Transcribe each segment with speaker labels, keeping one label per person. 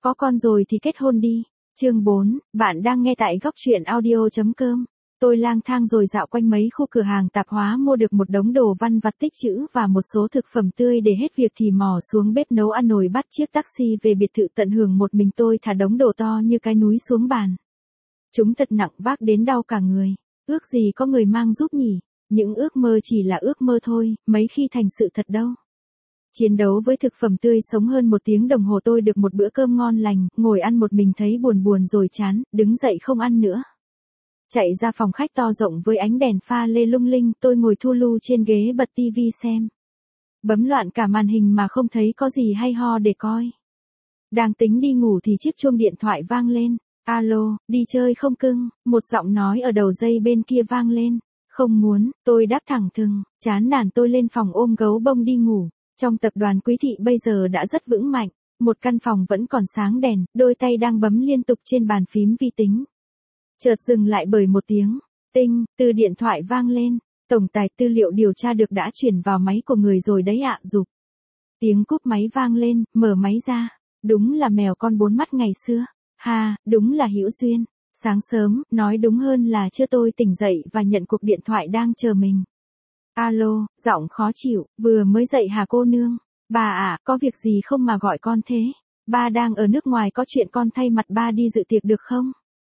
Speaker 1: Có con rồi thì kết hôn đi. Chương 4, bạn đang nghe tại góc truyện audio.com. Tôi lang thang rồi dạo quanh mấy khu cửa hàng tạp hóa mua được một đống đồ văn vặt tích trữ và một số thực phẩm tươi để hết việc thì mò xuống bếp nấu ăn nồi bắt chiếc taxi về biệt thự tận hưởng một mình tôi thả đống đồ to như cái núi xuống bàn. Chúng thật nặng vác đến đau cả người. Ước gì có người mang giúp nhỉ? Những ước mơ chỉ là ước mơ thôi, mấy khi thành sự thật đâu. Chiến đấu với thực phẩm tươi sống hơn 1 tiếng đồng hồ tôi được một bữa cơm ngon lành, ngồi ăn một mình thấy buồn rồi chán, đứng dậy không ăn nữa. Chạy ra phòng khách to rộng với ánh đèn pha lê lung linh, tôi ngồi thu lu trên ghế bật tivi xem. Bấm loạn cả màn hình mà không thấy có gì hay ho để coi. Đang tính đi ngủ thì chiếc chuông điện thoại vang lên. Alo, đi chơi không cưng? Một giọng nói ở đầu dây bên kia vang lên. Không muốn, tôi đáp thẳng thừng, chán nản tôi lên phòng ôm gấu bông đi ngủ. Trong tập đoàn Quý Thị bây giờ đã rất vững mạnh, một căn phòng vẫn còn sáng đèn, đôi tay đang bấm liên tục trên bàn phím vi tính. Chợt dừng lại bởi một tiếng, tinh, từ điện thoại vang lên, tổng tài tư liệu điều tra được đã chuyển vào máy của người rồi đấy ạ, giục. Tiếng cúp máy vang lên, mở máy ra, đúng là mèo con 4 mắt ngày xưa, ha, đúng là hữu duyên. Sáng sớm, nói đúng hơn là chưa tôi tỉnh dậy và nhận cuộc điện thoại đang chờ mình. Alo, giọng khó chịu, vừa mới dậy hả cô nương? Bà à, có việc gì không mà gọi con thế? Ba đang ở nước ngoài có chuyện con thay mặt ba đi dự tiệc được không?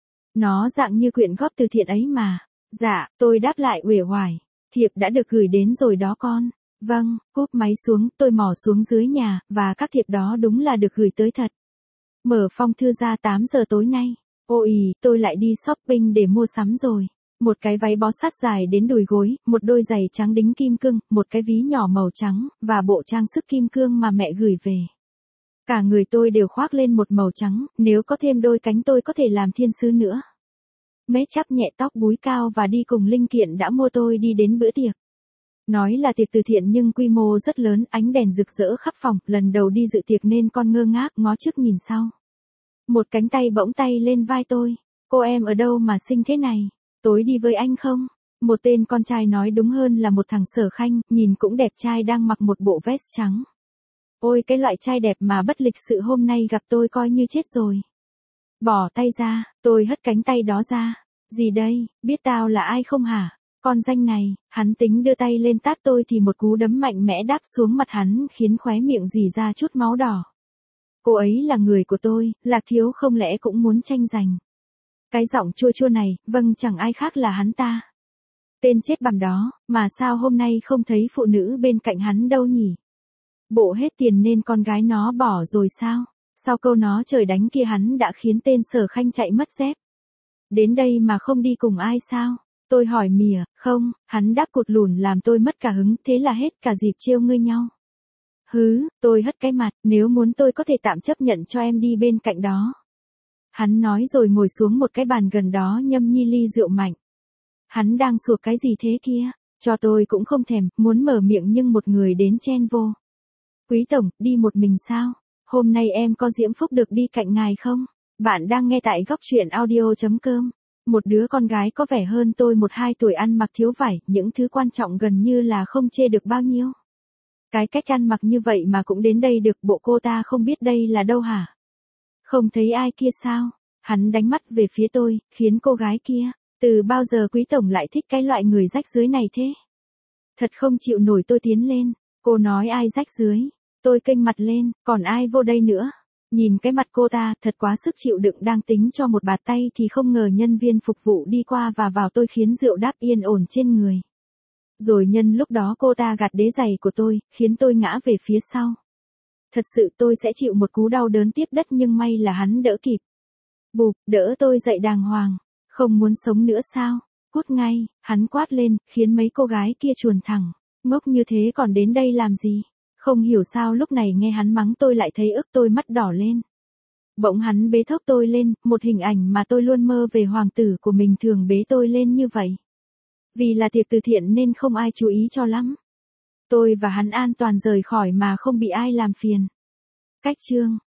Speaker 1: Nó dạng như quyển góp từ thiện ấy mà. Dạ, tôi đáp lại uể oải. Thiệp đã được gửi đến rồi đó con. Vâng, cúp máy xuống, tôi mò xuống dưới nhà, và các thiệp đó đúng là được gửi tới thật. Mở phong thư ra 8 giờ tối nay. Ôi, tôi lại đi shopping để mua sắm rồi. Một cái váy bó sát dài đến đùi gối, một đôi giày trắng đính kim cương, một cái ví nhỏ màu trắng, và bộ trang sức kim cương mà mẹ gửi về. Cả người tôi đều khoác lên một màu trắng, nếu có thêm đôi cánh tôi có thể làm thiên sứ nữa. Mết chắp nhẹ tóc búi cao và đi cùng linh kiện đã mua tôi đi đến bữa tiệc. Nói là tiệc từ thiện nhưng quy mô rất lớn, ánh đèn rực rỡ khắp phòng, lần đầu đi dự tiệc nên con ngơ ngác ngó trước nhìn sau. Một cánh tay bỗng tay lên vai tôi. Cô em ở đâu mà xinh thế này? Tối đi với anh không? Một tên con trai nói đúng hơn là một thằng Sở Khanh, nhìn cũng đẹp trai đang mặc một bộ vest trắng. Ôi cái loại trai đẹp mà bất lịch sự hôm nay gặp tôi coi như chết rồi. Bỏ tay ra, tôi hất cánh tay đó ra. Gì đây, biết tao là ai không hả? Con danh này, hắn tính đưa tay lên tát tôi thì một cú đấm mạnh mẽ đáp xuống mặt hắn khiến khóe miệng rỉ ra chút máu đỏ. Cô ấy là người của tôi, Lạc Thiếu không lẽ cũng muốn tranh giành. Cái giọng chua chua này, vâng chẳng ai khác là hắn ta. Tên chết bằm đó, mà sao hôm nay không thấy phụ nữ bên cạnh hắn đâu nhỉ? Bộ hết tiền nên con gái nó bỏ rồi sao? Sau câu nó trời đánh kia hắn đã khiến tên Sở Khanh chạy mất dép. Đến đây mà không đi cùng ai sao? Tôi hỏi mỉa, không, hắn đáp cụt lùn làm tôi mất cả hứng, thế là hết cả dịp trêu ngươi nhau. Hứ, tôi hất cái mặt, nếu muốn tôi có thể tạm chấp nhận cho em đi bên cạnh đó. Hắn nói rồi ngồi xuống một cái bàn gần đó nhâm nhi ly rượu mạnh. Hắn đang sụp cái gì thế kia? Cho tôi cũng không thèm, muốn mở miệng nhưng một người đến chen vô. Quý tổng, đi một mình sao? Hôm nay em có diễm phúc được đi cạnh ngài không? Bạn đang nghe tại góc truyện audio.com. Một đứa con gái có vẻ hơn tôi 1-2 tuổi ăn mặc thiếu vải, những thứ quan trọng gần như là không chê được bao nhiêu. Cái cách ăn mặc như vậy mà cũng đến đây được, bộ cô ta không biết đây là đâu hả? Không thấy ai kia sao? Hắn đánh mắt về phía tôi, khiến cô gái kia, từ bao giờ quý tổng lại thích cái loại người rách rưới này thế? Thật không chịu nổi tôi tiến lên, cô nói ai rách rưới? Tôi kênh mặt lên, còn ai vô đây nữa? Nhìn cái mặt cô ta, thật quá sức chịu đựng, đang tính cho một bạt tay thì không ngờ nhân viên phục vụ đi qua và vào tôi khiến rượu đáp yên ổn trên người. Rồi nhân lúc đó cô ta gạt đế giày của tôi, khiến tôi ngã về phía sau. Thật sự tôi sẽ chịu một cú đau đớn tiếp đất nhưng may là hắn đỡ kịp. Bụp, đỡ tôi dậy đàng hoàng. Không muốn sống nữa sao? Cút ngay, hắn quát lên, khiến mấy cô gái kia chuồn thẳng. Ngốc như thế còn đến đây làm gì? Không hiểu sao lúc này nghe hắn mắng tôi lại thấy ức, tôi mắt đỏ lên. Bỗng hắn bế thốc tôi lên, một hình ảnh mà tôi luôn mơ về hoàng tử của mình thường bế tôi lên như vậy. Vì là tiệc từ thiện nên không ai chú ý cho lắm. Tôi và hắn an toàn rời khỏi mà không bị ai làm phiền. Cách chương